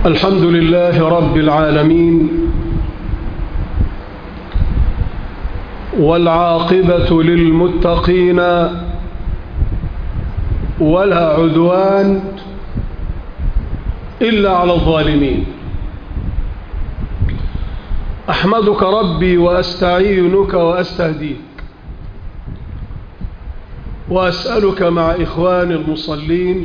الحمد لله رب العالمين، والعاقبة للمتقين ولا عدوان إلا على الظالمين. أحمدك ربي وأستعينك وأستهديك، وأسألك مع إخواني المصلين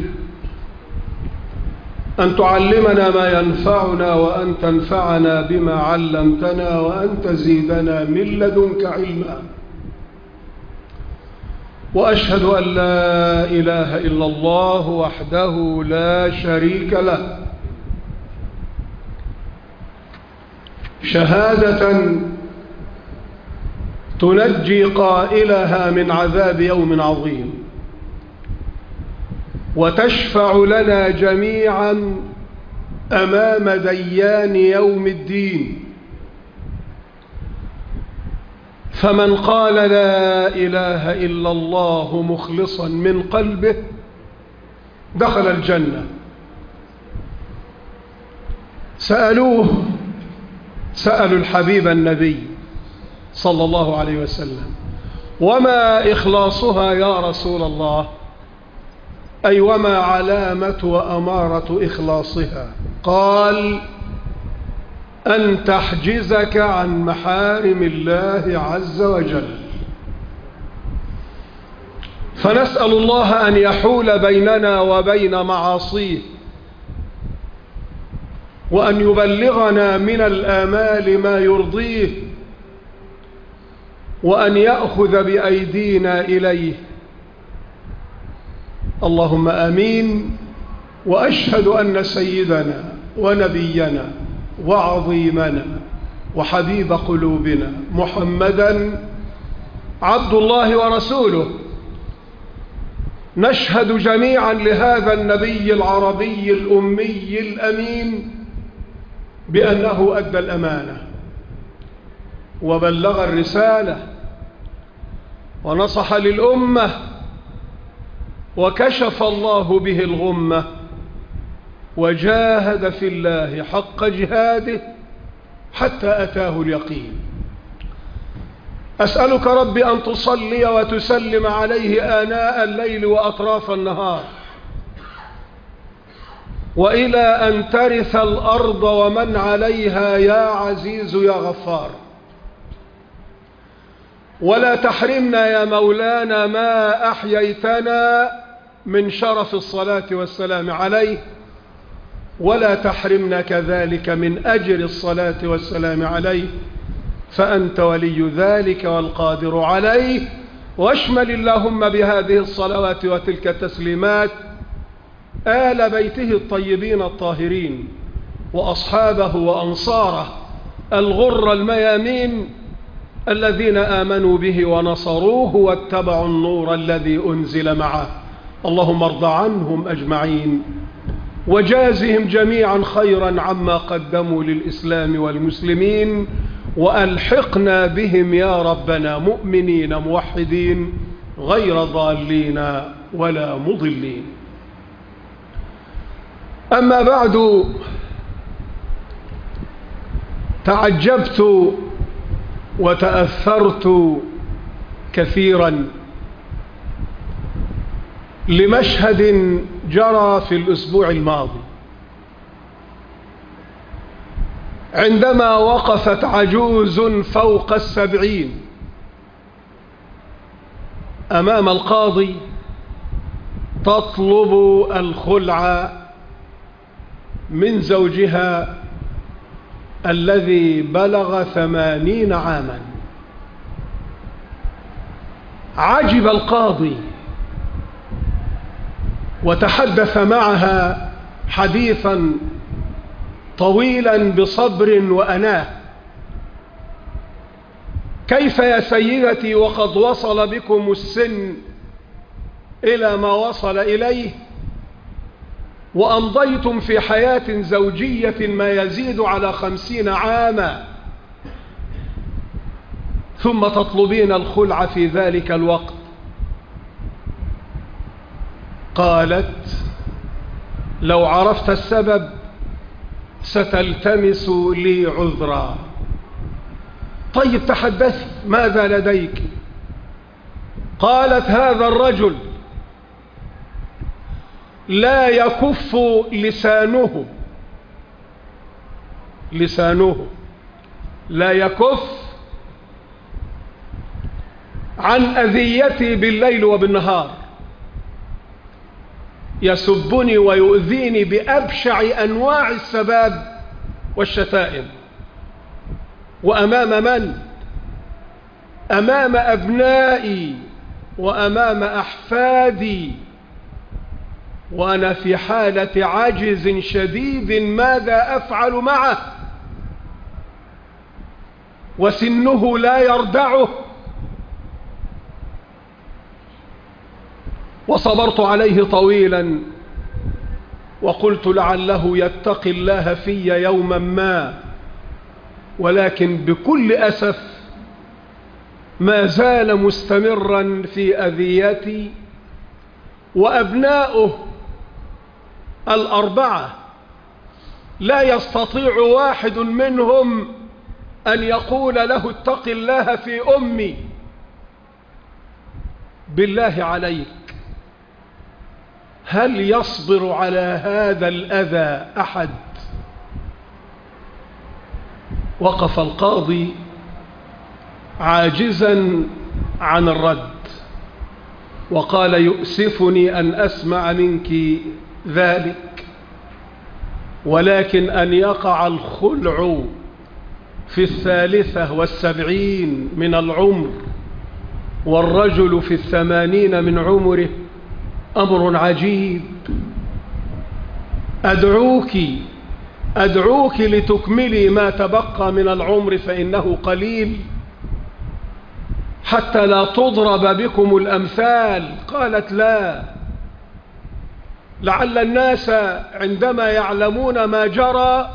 أن تعلمنا ما ينفعنا، وأن تنفعنا بما علمتنا، وأن تزيدنا من لدنك علما. وأشهد أن لا إله إلا الله وحده لا شريك له، شهادة تنجي قائلها من عذاب يوم عظيم، وتشفع لنا جميعا أمام ديان يوم الدين. فمن قال لا إله إلا الله مخلصا من قلبه دخل الجنة. سألوا الحبيب النبي صلى الله عليه وسلم: وما إخلاصها يا رسول الله؟ أي وما علامة وأمارة إخلاصها؟ قال: أن تحجزك عن محارم الله عز وجل. فنسأل الله أن يحول بيننا وبين معاصيه، وأن يبلغنا من الآمال ما يرضيه، وأن يأخذ بأيدينا إليه. اللهم آمين. وأشهد أن سيدنا ونبينا وعظيمنا وحبيب قلوبنا محمدا عبد الله ورسوله. نشهد جميعا لهذا النبي العربي الأمي الأمين بأنه أدى الأمانة وبلغ الرسالة ونصح للأمة، وكشف الله به الغمة، وجاهد في الله حق جهاده حتى أتاه اليقين. أسألك ربي أن تصلي وتسلم عليه آناء الليل وأطراف النهار، وإلى أن ترث الأرض ومن عليها يا عزيز يا غفار. ولا تحرمنا يا مولانا ما أحييتنا من شرف الصلاة والسلام عليه، ولا تحرمنا كذلك من أجر الصلاة والسلام عليه، فأنت ولي ذلك والقادر عليه. واشمل اللهم بهذه الصلوات وتلك التسليمات آل بيته الطيبين الطاهرين، وأصحابه وأنصاره الغر الميامين، الذين آمنوا به ونصروه واتبعوا النور الذي أنزل معه. اللهم ارض عنهم أجمعين، وجازهم جميعا خيرا عما قدموا للإسلام والمسلمين، وألحقنا بهم يا ربنا مؤمنين موحدين غير ضالين ولا مضلين. أما بعد، تعجبت وتأثرت كثيرا لمشهد جرى في الأسبوع الماضي، عندما وقفت عجوز فوق 70 أمام القاضي تطلب الخلع من زوجها الذي بلغ 80 عاما. عجب القاضي وتحدث معها حديثا طويلا بصبر وأناه. كيف يا سيدتي وقد وصل بكم السن إلى ما وصل إليه، وأمضيتم في حياة زوجية ما يزيد على 50 عاما، ثم تطلبين الخلع في ذلك الوقت؟ قالت: لو عرفت السبب ستلتمس لي عذرا. طيب تحدثي، ماذا لديك؟ قالت: هذا الرجل لا يكف لسانه لا يكف عن أذيتي بالليل وبالنهار، يسبني ويؤذيني بأبشع أنواع السباب والشتائم. وأمام من؟ أمام أبنائي وأمام أحفادي، وأنا في حالة عجز شديد، ماذا أفعل معه؟ وسنه لا يردعه. وصبرت عليه طويلا، وقلت لعله يتقي الله في يوما ما، ولكن بكل أسف ما زال مستمرا في أذيتي. وأبناؤه الأربعة لا يستطيع واحد منهم أن يقول له اتق الله في أمي. بالله عليك، هل يصبر على هذا الأذى أحد؟ وقف القاضي عاجزا عن الرد، وقال: يؤسفني أن أسمع منك ذلك، ولكن أن يقع الخلع في 73 من العمر والرجل في 80 من عمره أمر عجيب. أدعوك لتكملي ما تبقى من العمر فإنه قليل، حتى لا تضرب بكم الأمثال. قالت: لا، لعل الناس عندما يعلمون ما جرى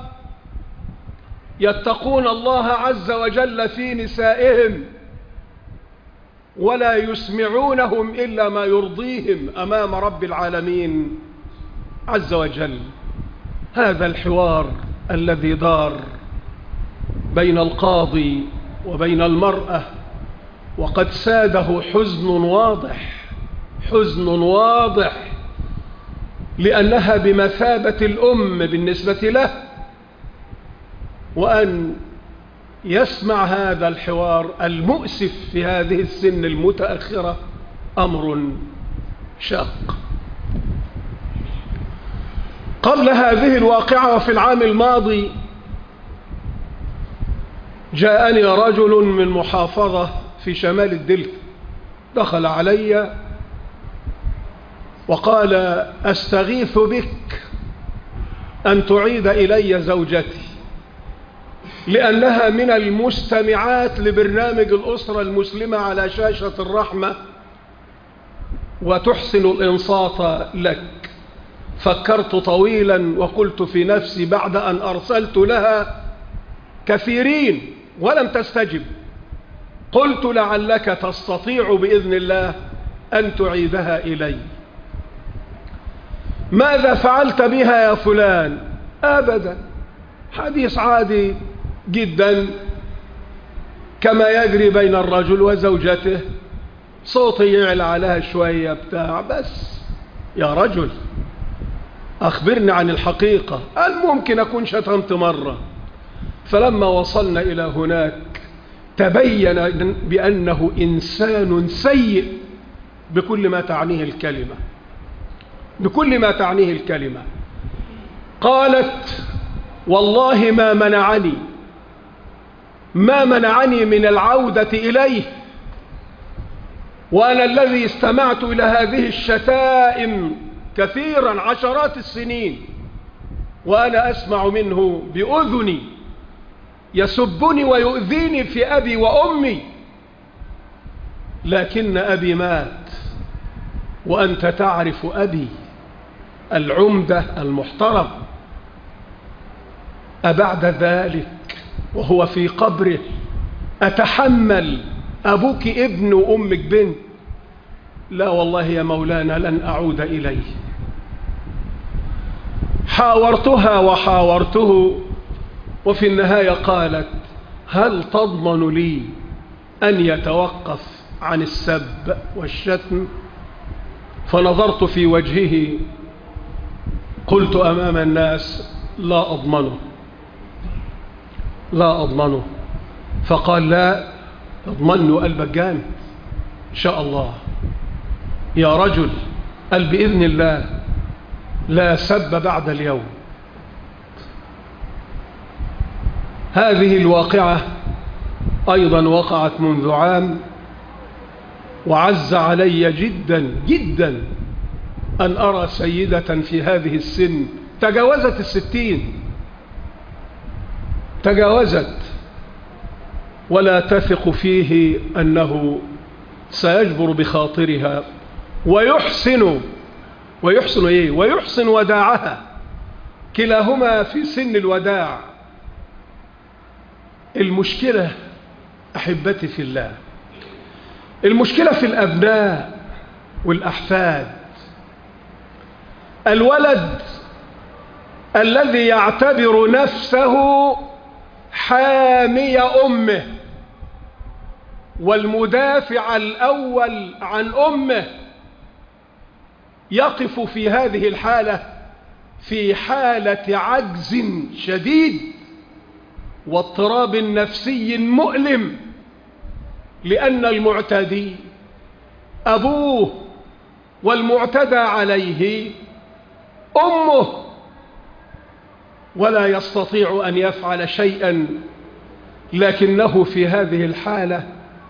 يتقون الله عز وجل في نسائهم، ولا يسمعونهم إلا ما يرضيهم أمام رب العالمين عز وجل. هذا الحوار الذي دار بين القاضي وبين المرأة، وقد ساده حزن واضح، لأنها بمثابة الأم بالنسبة له، وأن يسمع هذا الحوار المؤسف في هذه السن المتأخرة أمر شاق. قبل هذه الواقعة وفي العام الماضي جاءني رجل من محافظة في شمال الدلتا، دخل علي وقال: أستغيث بك أن تعيد إلي زوجتي، لأنها من المستمعات لبرنامج الأسرة المسلمة على شاشة الرحمة وتحسن الإنصات لك. فكرت طويلا وقلت في نفسي بعد أن أرسلت لها كثيرين ولم تستجب، قلت لعلك تستطيع بإذن الله أن تعيدها إلي. ماذا فعلت بها يا فلان؟ أبدا، حديث عادي جدا كما يجري بين الرجل وزوجته، صوتي يعلى عليها شوية بتاع بس. يا رجل أخبرني عن الحقيقة، الممكن أكون شتمت مرة. فلما وصلنا إلى هناك تبين بأنه إنسان سيء بكل ما تعنيه الكلمة، قالت: والله ما منعني من العودة إليه، وأنا الذي استمعت إلى هذه الشتائم كثيرا عشرات السنين، وأنا أسمع منه بأذني يسبني ويؤذيني في أبي وأمي، لكن أبي مات، وأنت تعرف أبي العمدة المحترم، أبعد ذلك وهو في قبره أتحمل أبوك ابن وأمك بنت؟ لا والله يا مولانا لن أعود إليه. حاورتها وحاورته، وفي النهاية قالت: هل تضمن لي أن يتوقف عن السب والشتم؟ فنظرت في وجهه قلت أمام الناس: لا أضمنه، لا أضمنه. فقال: لا اضمنه، قلبك جامد إن شاء الله يا رجل، قال: بإذن الله لا سب بعد اليوم. هذه الواقعة أيضا وقعت منذ عام، وعز علي جدا جدا أن أرى سيدة في هذه السن تجاوزت 60، تجاوزت، ولا تثق فيه أنه سيجبر بخاطرها ويحسن وداعها. كلاهما في سن الوداع. المشكلة أحبتي في الله، المشكلة في الأبناء والأحفاد. الولد الذي يعتبر نفسه حامي أمه والمدافع الأول عن أمه يقف في هذه الحالة في حالة عجز شديد واضطراب نفسي مؤلم، لأن المعتدي أبوه والمعتدى عليه أمه، ولا يستطيع أن يفعل شيئا، لكنه في هذه الحالة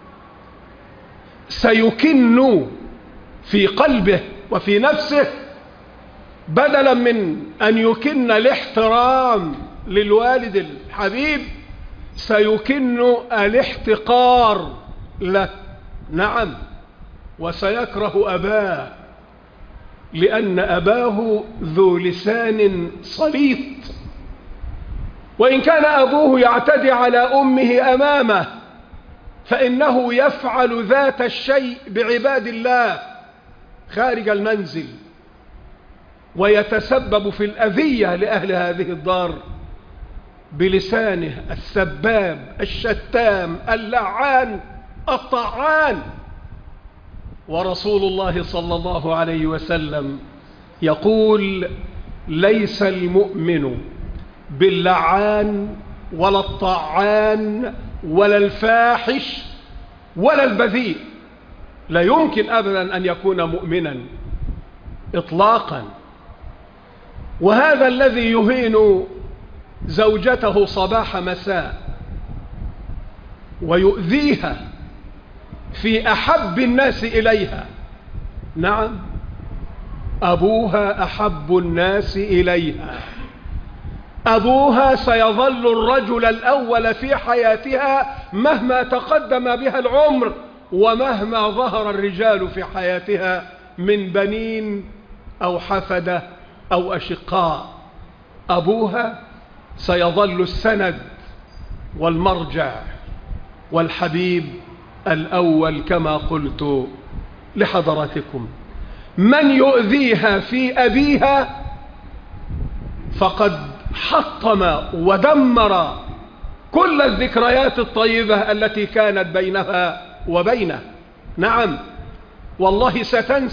سيكن في قلبه وفي نفسه، بدلا من أن يكن الاحترام للوالد الحبيب سيكن الاحتقار له. نعم، وسيكره أباه، لأن أباه ذو لسان صليط، وإن كان أبوه يعتدي على أمه أمامه فإنه يفعل ذات الشيء بعباد الله خارج المنزل، ويتسبب في الأذية لأهل هذه الدار بلسانه السباب الشتام اللعان الطعان. ورسول الله صلى الله عليه وسلم يقول: ليس المؤمن باللعان ولا الطعان ولا الفاحش ولا البذيء، لا يمكن أبدا أن يكون مؤمنا إطلاقا. وهذا الذي يهين زوجته صباح مساء ويؤذيها في أحب الناس إليها، نعم، أبوها أحب الناس إليها، أبوها سيظل الرجل الأول في حياتها مهما تقدم بها العمر ومهما ظهر الرجال في حياتها من بنين أو حفدة أو أشقاء. أبوها سيظل السند والمرجع والحبيب الأول كما قلت لحضراتكم. من يؤذيها في أبيها فقد حطم ودمر كل الذكريات الطيبة التي كانت بينها وبينه. نعم والله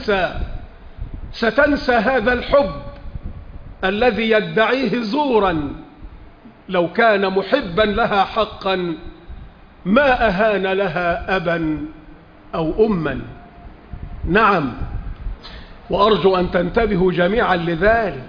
ستنسى هذا الحب الذي يدعيه زورا. لو كان محبا لها حقا ما أهان لها أبا أو أما. نعم، وأرجو أن تنتبهوا جميعا لذلك.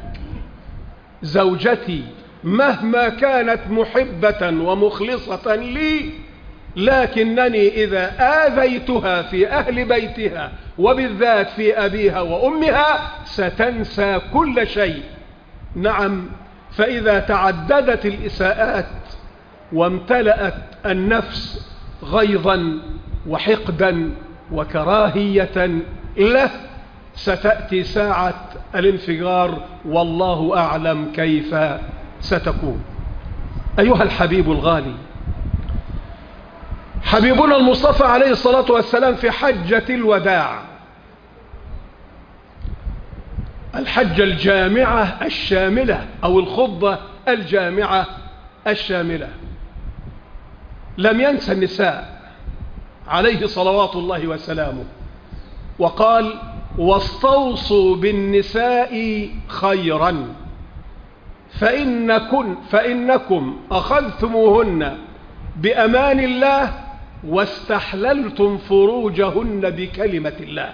زوجتي مهما كانت محبة ومخلصة لي، لكنني إذا آذيتها في أهل بيتها وبالذات في أبيها وأمها ستنسى كل شيء. نعم، فإذا تعددت الإساءات وامتلأت النفس غيظا وحقدا وكراهية له ستأتي ساعة الانفجار، والله أعلم كيف ستكون. أيها الحبيب الغالي، حبيبنا المصطفى عليه الصلاة والسلام في حجة الوداع الحجة الجامعة الشاملة أو الخطبة الجامعة الشاملة. لم ينسى النساء عليه صلوات الله وسلامه، وقال: واستوصوا بالنساء خيرا فإنكم أخذتموهن بأمان الله واستحللتم فروجهن بكلمة الله.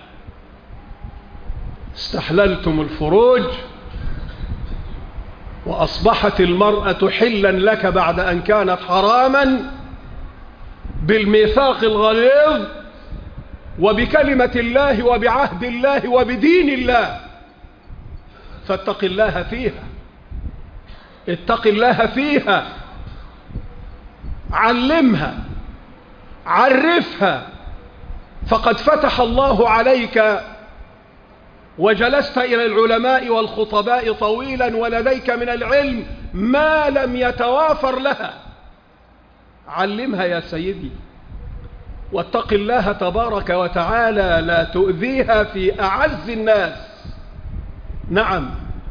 استحللتم الفروج وأصبحت المرأة حلا لك بعد أن كانت حراما بالميثاق الغليظ وبكلمة الله وبعهد الله وبدين الله. فاتق الله فيها، اتق الله فيها، علمها، عرفها، فقد فتح الله عليك وجلست إلى العلماء والخطباء طويلا ولديك من العلم ما لم يتوافر لها. علمها يا سيدي، واتق الله تبارك وتعالى، لا تؤذيها في أعز الناس. نعم،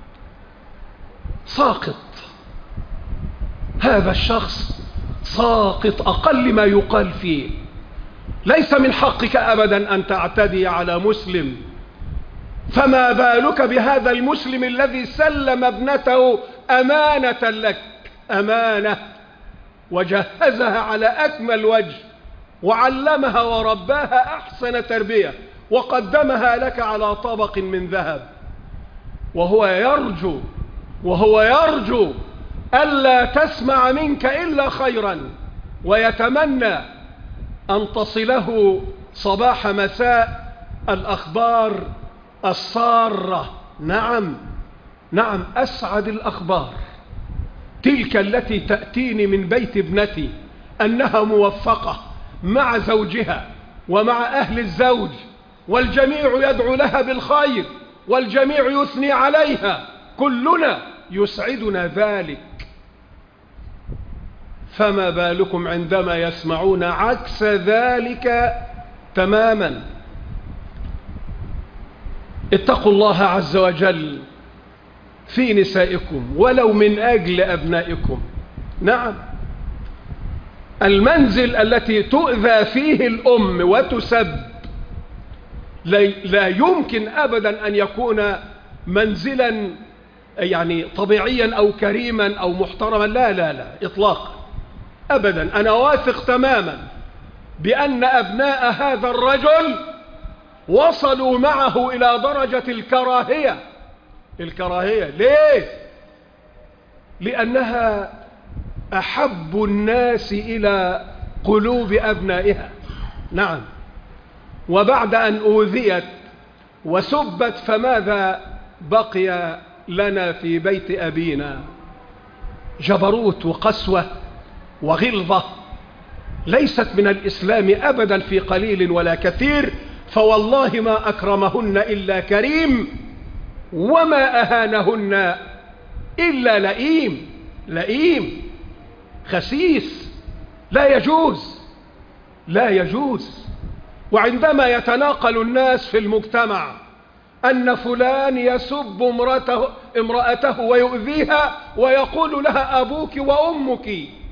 ساقط، هذا الشخص ساقط أقل ما يقال فيه. ليس من حقك أبدا أن تعتدي على مسلم، فما بالك بهذا المسلم الذي سلم ابنته أمانة لك، أمانة، وجهزها على أكمل وجه، وعلمها ورباها أحسن تربية، وقدمها لك على طبق من ذهب، وهو يرجو ألا تسمع منك إلا خيرا، ويتمنى أن تصله صباح مساء الأخبار السارة. نعم، أسعد الأخبار تلك التي تأتيني من بيت ابنتي أنها موفقة مع زوجها ومع أهل الزوج، والجميع يدعو لها بالخير، والجميع يثني عليها، كلنا يسعدنا ذلك. فما بالكم عندما يسمعون عكس ذلك تماما؟ اتقوا الله عز وجل في نسائكم ولو من أجل أبنائكم. نعم، المنزل التي تؤذى فيه الأم وتسب لا يمكن أبدا أن يكون منزلا يعني طبيعيا أو كريما أو محترما، لا إطلاقا أبدا. أنا واثق تماما بأن أبناء هذا الرجل وصلوا معه إلى درجة الكراهية. ليه؟ لأنها أحب الناس إلى قلوب أبنائها. نعم، وبعد أن أوذيت وسبت فماذا بقي لنا في بيت أبينا؟ جبروت وقسوة وغلظة ليست من الإسلام أبدا في قليل ولا كثير. فوالله ما أكرمهن إلا كريم، وما أهانهن إلا لئيم خسيس. لا يجوز. وعندما يتناقل الناس في المجتمع أن فلان يسب امرأته ويؤذيها ويقول لها أبوك وأمك،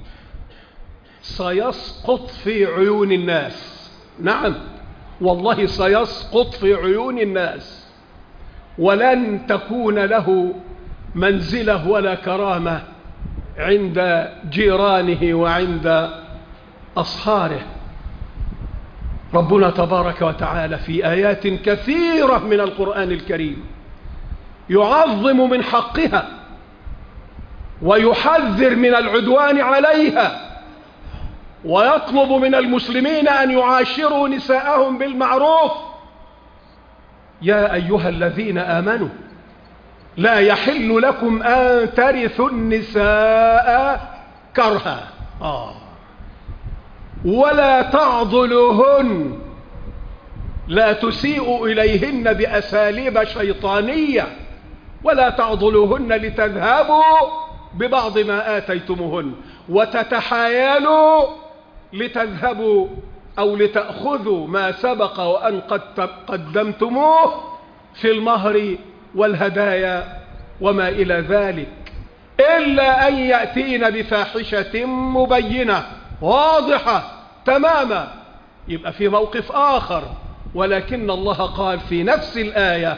سيسقط في عيون الناس. نعم والله سيسقط في عيون الناس، ولن تكون له منزلة ولا كرامة عند جيرانه وعند أصهاره. ربنا تبارك وتعالى في آيات كثيرة من القرآن الكريم يعظم من حقها ويحذر من العدوان عليها، ويطلب من المسلمين أن يعاشروا نساءهم بالمعروف. يا أيها الذين آمنوا لا يحل لكم أن ترثوا النساء كرها ولا تعضلوهن، لا تسيئوا إليهن بأساليب شيطانية، ولا تعضلوهن لتذهبوا ببعض ما آتيتموهن وتتحايلوا لتذهبوا أو لتأخذوا ما سبق وأن قد قدمتموه في المهر والهدايا وما إلى ذلك، إلا أن يأتين بفاحشة مبينة واضحة تماما، يبقى في موقف آخر. ولكن الله قال في نفس الآية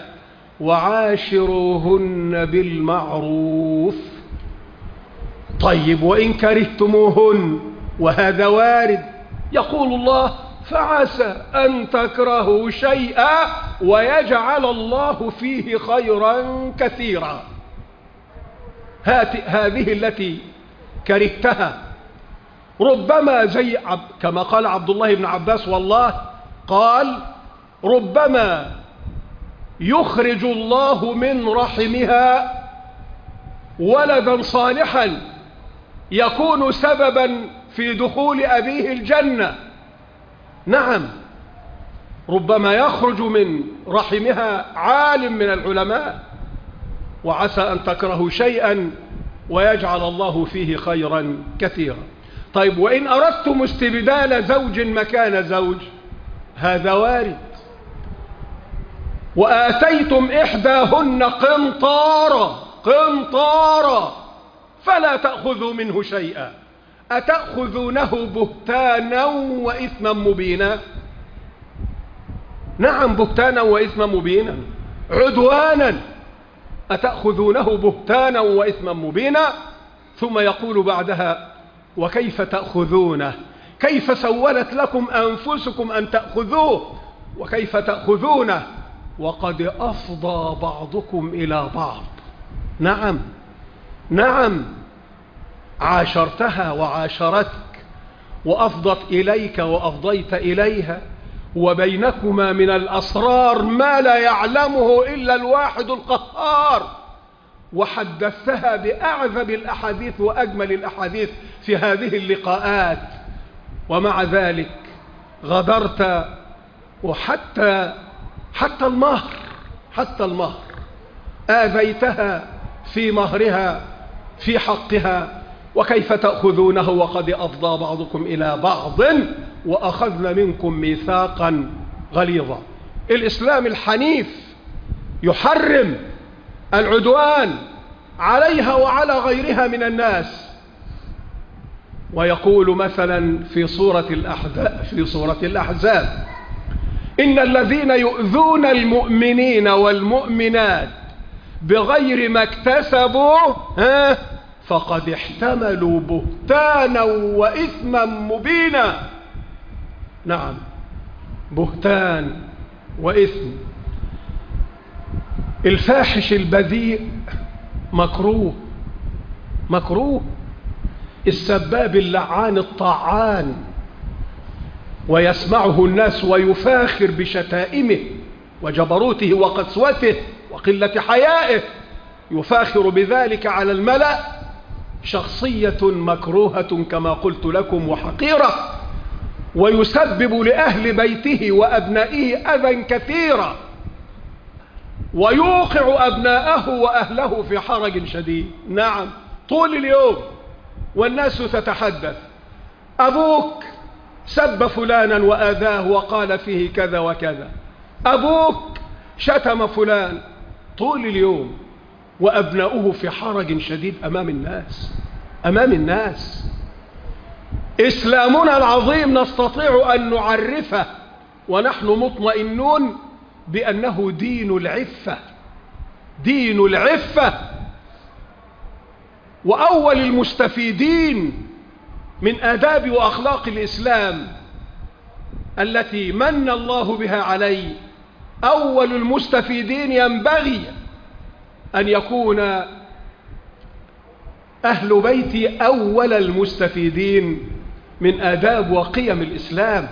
وعاشروهن بالمعروف. طيب وإن كرهتموهن، وهذا وارد، يقول الله فعسى أن تكرهوا شيئا ويجعل الله فيه خيرا كثيرا. هذه التي كرهتها ربما زي كما قال عبد الله بن عباس، والله قال ربما يخرج الله من رحمها ولدا صالحا يكون سببا في دخول أبيه الجنة. نعم، ربما يخرج من رحمها عالم من العلماء، وعسى أن تكرهوا شيئا ويجعل الله فيه خيرا كثيرا. طيب وإن أردتم استبدال زوج مكان زوج، هذا وارد. وآتيتم إحداهن قنطارا فلا تأخذوا منه شيئا أتأخذونه بهتانا وإثما مبينا. نعم، بهتانا وإثما مبينا، عدوانا، أتأخذونه بهتانا وإثما مبينا. ثم يقول بعدها وكيف تأخذونه، كيف سولت لكم أنفسكم أن تأخذوه، وكيف تأخذونه وقد أفضى بعضكم إلى بعض. نعم، عاشرتها وعاشرتك وأفضت إليك وأفضيت إليها، وبينكما من الأسرار ما لا يعلمه إلا الواحد القهار، وحدثتها بأعذب الأحاديث وأجمل الأحاديث في هذه اللقاءات، ومع ذلك غدرت. وحتى المهر آذيتها في مهرها في حقها. وكيف تأخذونه وقد أفضى بعضكم إلى بعض وأخذن منكم ميثاقا غليظا. الإسلام الحنيف يحرم العدوان عليها وعلى غيرها من الناس، ويقول مثلا في سورة الأحزاب إن الذين يؤذون المؤمنين والمؤمنات بغير ما اكتسبوا فقد احتملوا بهتانا وإثما مبينا. نعم، بهتان وإثم. الفاحش البذيء مكروه. السباب اللعان الطاعان ويسمعه الناس ويفاخر بشتائمه وجبروته وقسوته وقلة حيائه، يفاخر بذلك على الملأ، شخصية مكروهة كما قلت لكم وحقيرة، ويسبب لأهل بيته وأبنائه أذى كثيرا، ويوقع أبناءه وأهله في حرج شديد. نعم، طول اليوم والناس تتحدث أبوك سب فلانا وآذاه وقال فيه كذا وكذا، أبوك شتم فلان، طول اليوم، وأبناؤه في حرج شديد أمام الناس. إسلامنا العظيم نستطيع أن نعرفه ونحن مطمئنون بأنه دين العفة. وأول المستفيدين من آداب وأخلاق الإسلام التي من الله بها علي، أول المستفيدين ينبغي أن يكون أهل بيتي أول المستفيدين من آداب وقيم الإسلام.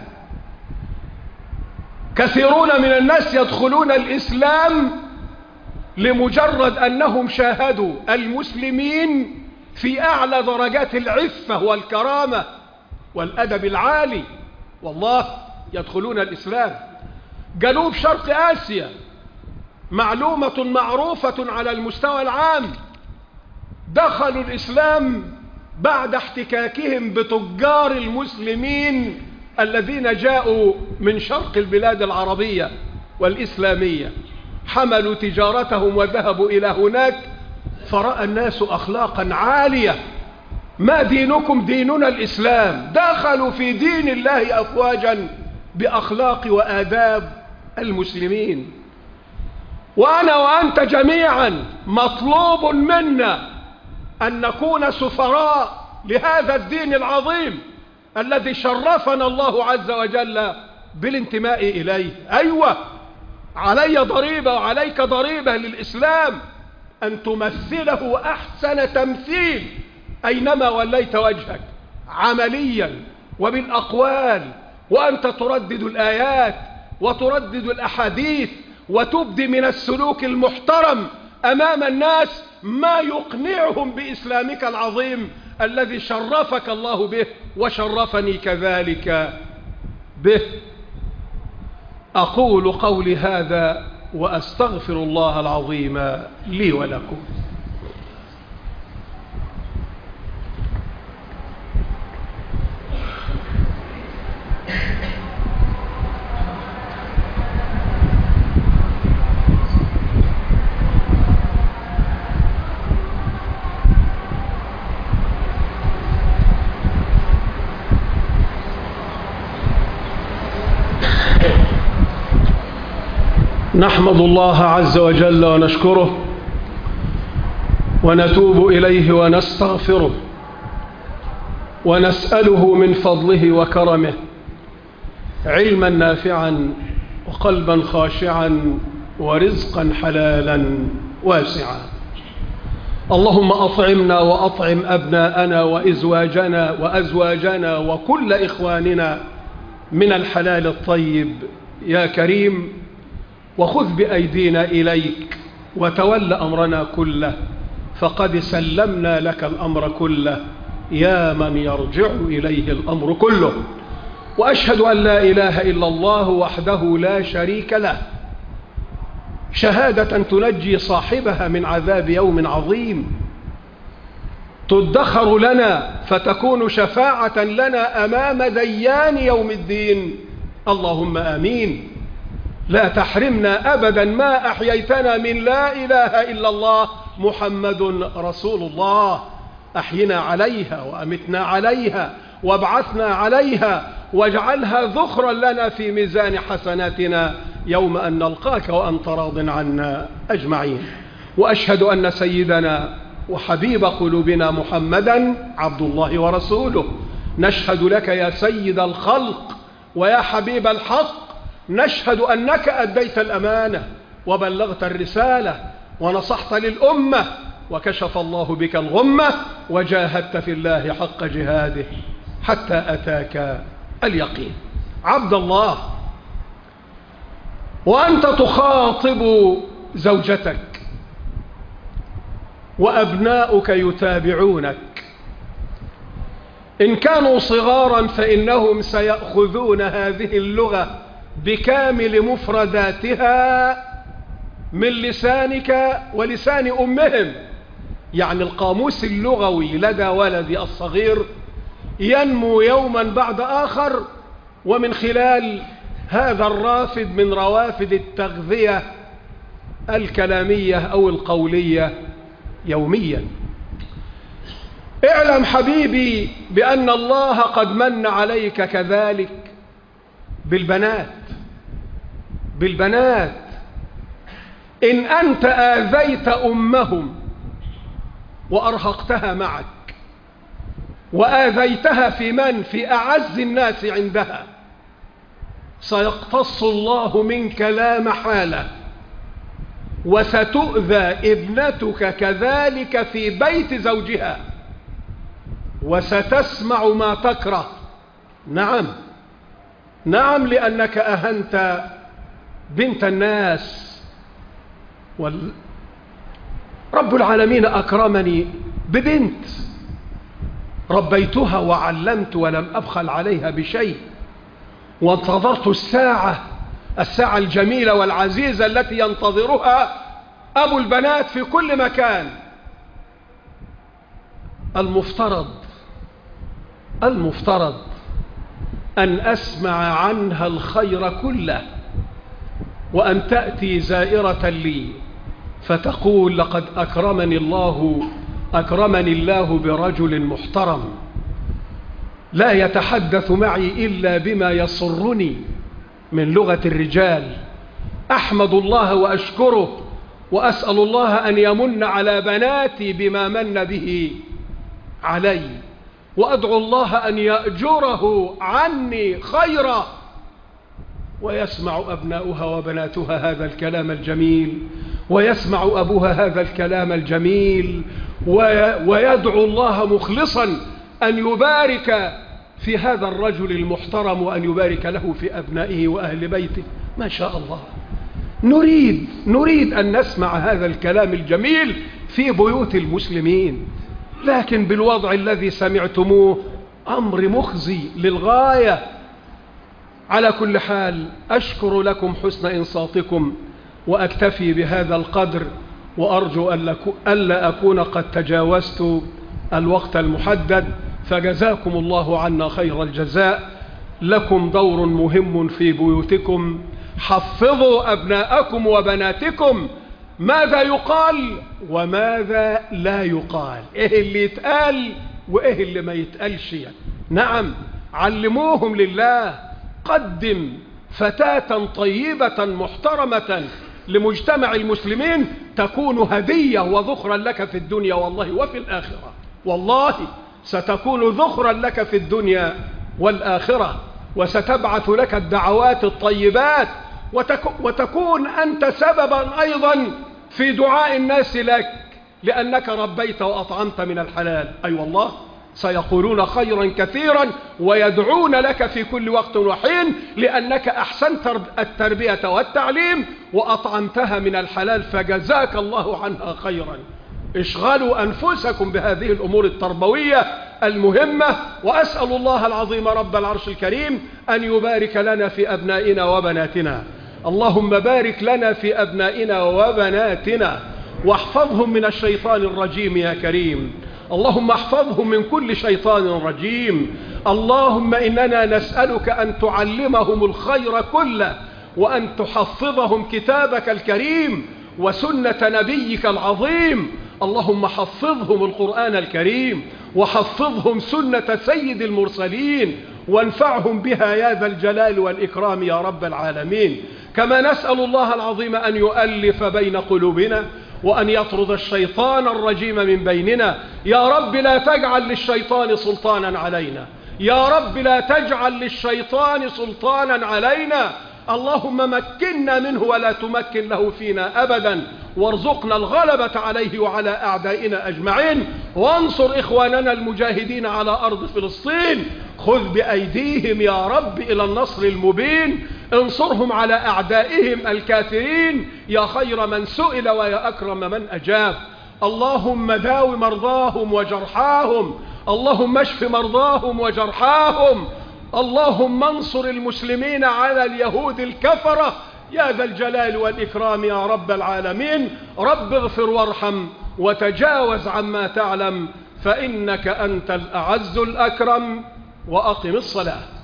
كثيرون من الناس يدخلون الإسلام لمجرد أنهم شاهدوا المسلمين في أعلى درجات العفة والكرامة والأدب العالي، والله يدخلون الإسلام. جنوب شرق آسيا معلومة معروفة على المستوى العام، دخلوا الإسلام بعد احتكاكهم بتجار المسلمين الذين جاءوا من شرق البلاد العربية والإسلامية، حملوا تجارتهم وذهبوا إلى هناك، فرأى الناس أخلاقا عالية. ما دينكم؟ ديننا الإسلام. دخلوا في دين الله أفواجا بأخلاق وآداب المسلمين. وأنا وأنت جميعا مطلوب منا أن نكون سفراء لهذا الدين العظيم الذي شرفنا الله عز وجل بالانتماء إليه. أيوة، علي ضريبة وعليك ضريبة للإسلام أن تمثله أحسن تمثيل أينما وليت وجهك، عمليا وبالأقوال، وأنت تردد الآيات وتردد الأحاديث وتبدي من السلوك المحترم أمام الناس ما يقنعهم بإسلامك العظيم الذي شرفك الله به وشرفني كذلك به. أقول قولي هذا وأستغفر الله العظيم لي ولكم. نحمد الله عز وجل ونشكره ونتوب إليه ونستغفره ونسأله من فضله وكرمه علما نافعا وقلبا خاشعا ورزقا حلالا واسعا. اللهم أطعمنا وأطعم أبناءنا وأزواجنا وكل إخواننا من الحلال الطيب يا كريم، وخذ بأيدينا إليك وتول أمرنا كله، فقد سلمنا لك الأمر كله يا من يرجع إليه الأمر كله. وأشهد أن لا إله إلا الله وحده لا شريك له، شهادة تنجي صاحبها من عذاب يوم عظيم، تدخر لنا فتكون شفاعة لنا أمام ديان يوم الدين. اللهم آمين. لا تحرمنا أبدا ما أحييتنا من لا إله إلا الله محمد رسول الله. أحينا عليها وأمتنا عليها وابعثنا عليها، واجعلها ذخرا لنا في ميزان حسناتنا يوم أن نلقاك وأنت راض عنا أجمعين. وأشهد أن سيدنا وحبيب قلوبنا محمدا عبد الله ورسوله. نشهد لك يا سيد الخلق ويا حبيب الحق، نشهد أنك أديت الأمانة وبلغت الرسالة ونصحت للأمة، وكشف الله بك الغمة، وجاهدت في الله حق جهاده حتى أتاك اليقين. عبد الله، وأنت تخاطب زوجتك وأبناؤك يتابعونك، إن كانوا صغارا فإنهم سيأخذون هذه اللغة بكامل مفرداتها من لسانك ولسان أمهم. يعني القاموس اللغوي لدى ولدي الصغير ينمو يوما بعد آخر، ومن خلال هذا الرافد من روافد التغذية الكلامية أو القولية يوميا. اعلم حبيبي بأن الله قد من عليك كذلك بالبنات. إن أنت آذيت أمهم وأرهقتها معك وآذيتها في أعز الناس عندها، سيقتص الله منك لا محالة، وستؤذى ابنتك كذلك في بيت زوجها، وستسمع ما تكره. نعم، لأنك أهنت بنت الناس. رب العالمين أكرمني ببنت ربيتها وعلمت ولم أبخل عليها بشيء، وانتظرت الساعة الجميلة والعزيزة التي ينتظرها أبو البنات في كل مكان. المفترض، أن أسمع عنها الخير كله، وأن تأتي زائرة لي فتقول لقد أكرمني الله برجل محترم لا يتحدث معي إلا بما يسرني من لغة الرجال، أحمد الله وأشكره وأسأل الله أن يمن على بناتي بما من به علي، وأدعو الله أن يأجره عني خيرا. ويسمع أبناؤها وبناتها هذا الكلام الجميل، ويسمع أبوها هذا الكلام الجميل، ويدعو الله مخلصا أن يبارك في هذا الرجل المحترم وأن يبارك له في أبنائه وأهل بيته. ما شاء الله. نريد أن نسمع هذا الكلام الجميل في بيوت المسلمين، لكن بالوضع الذي سمعتموه أمر مخزي للغاية. على كل حال أشكر لكم حسن إنصاتكم وأكتفي بهذا القدر، وأرجو ألا أكون قد تجاوزت الوقت المحدد، فجزاكم الله عنا خير الجزاء. لكم دور مهم في بيوتكم، حفظوا أبناءكم وبناتكم ماذا يقال وماذا لا يقال، إيه اللي يتقال وإيه اللي ما يتقالش. نعم، علموهم لله. قدم فتاة طيبة محترمة لمجتمع المسلمين تكون هدية وذخرا لك في الدنيا والله وفي الآخرة. والله ستكون ذخرا لك في الدنيا والآخرة، وستبعث لك الدعوات الطيبات، وتكون أنت سببا أيضا في دعاء الناس لك، لأنك ربيت وأطعمت من الحلال. أي والله سيقولون خيرا كثيرا ويدعون لك في كل وقت وحين، لأنك أحسنت التربية والتعليم وأطعمتها من الحلال، فجزاك الله عنها خيرا. اشغلوا أنفسكم بهذه الأمور التربوية المهمة، وأسأل الله العظيم رب العرش الكريم أن يبارك لنا في أبنائنا وبناتنا. اللهم بارك لنا في أبنائنا وبناتنا واحفظهم من الشيطان الرجيم يا كريم. اللهم احفظهم من كل شيطان رجيم. اللهم إننا نسألك أن تعلمهم الخير كله، وأن تحفظهم كتابك الكريم وسنة نبيك العظيم. اللهم حفظهم القرآن الكريم، وحفظهم سنة سيد المرسلين، وانفعهم بها يا ذا الجلال والإكرام يا رب العالمين. كما نسأل الله العظيم أن يؤلف بين قلوبنا، وأن يطرد الشيطان الرجيم من بيننا. يا رب لا تجعل للشيطان سلطانا علينا، يا رب لا تجعل للشيطان سلطانا علينا. اللهم مكنا منه ولا تمكن له فينا أبدا، وارزقنا الغلبة عليه وعلى أعدائنا أجمعين، وانصر إخواننا المجاهدين على أرض فلسطين. خذ بأيديهم يا رب إلى النصر المبين، انصرهم على أعدائهم الكافرين يا خير من سئل ويا أكرم من أجاب. اللهم داو مرضاهم وجرحاهم، اللهم اشف مرضاهم وجرحاهم. اللهم انصر المسلمين على اليهود الكفرة يا ذا الجلال والإكرام يا رب العالمين. رب اغفر وارحم وتجاوز عما تعلم، فإنك أنت الأعز الأكرم. وأقم الصلاة.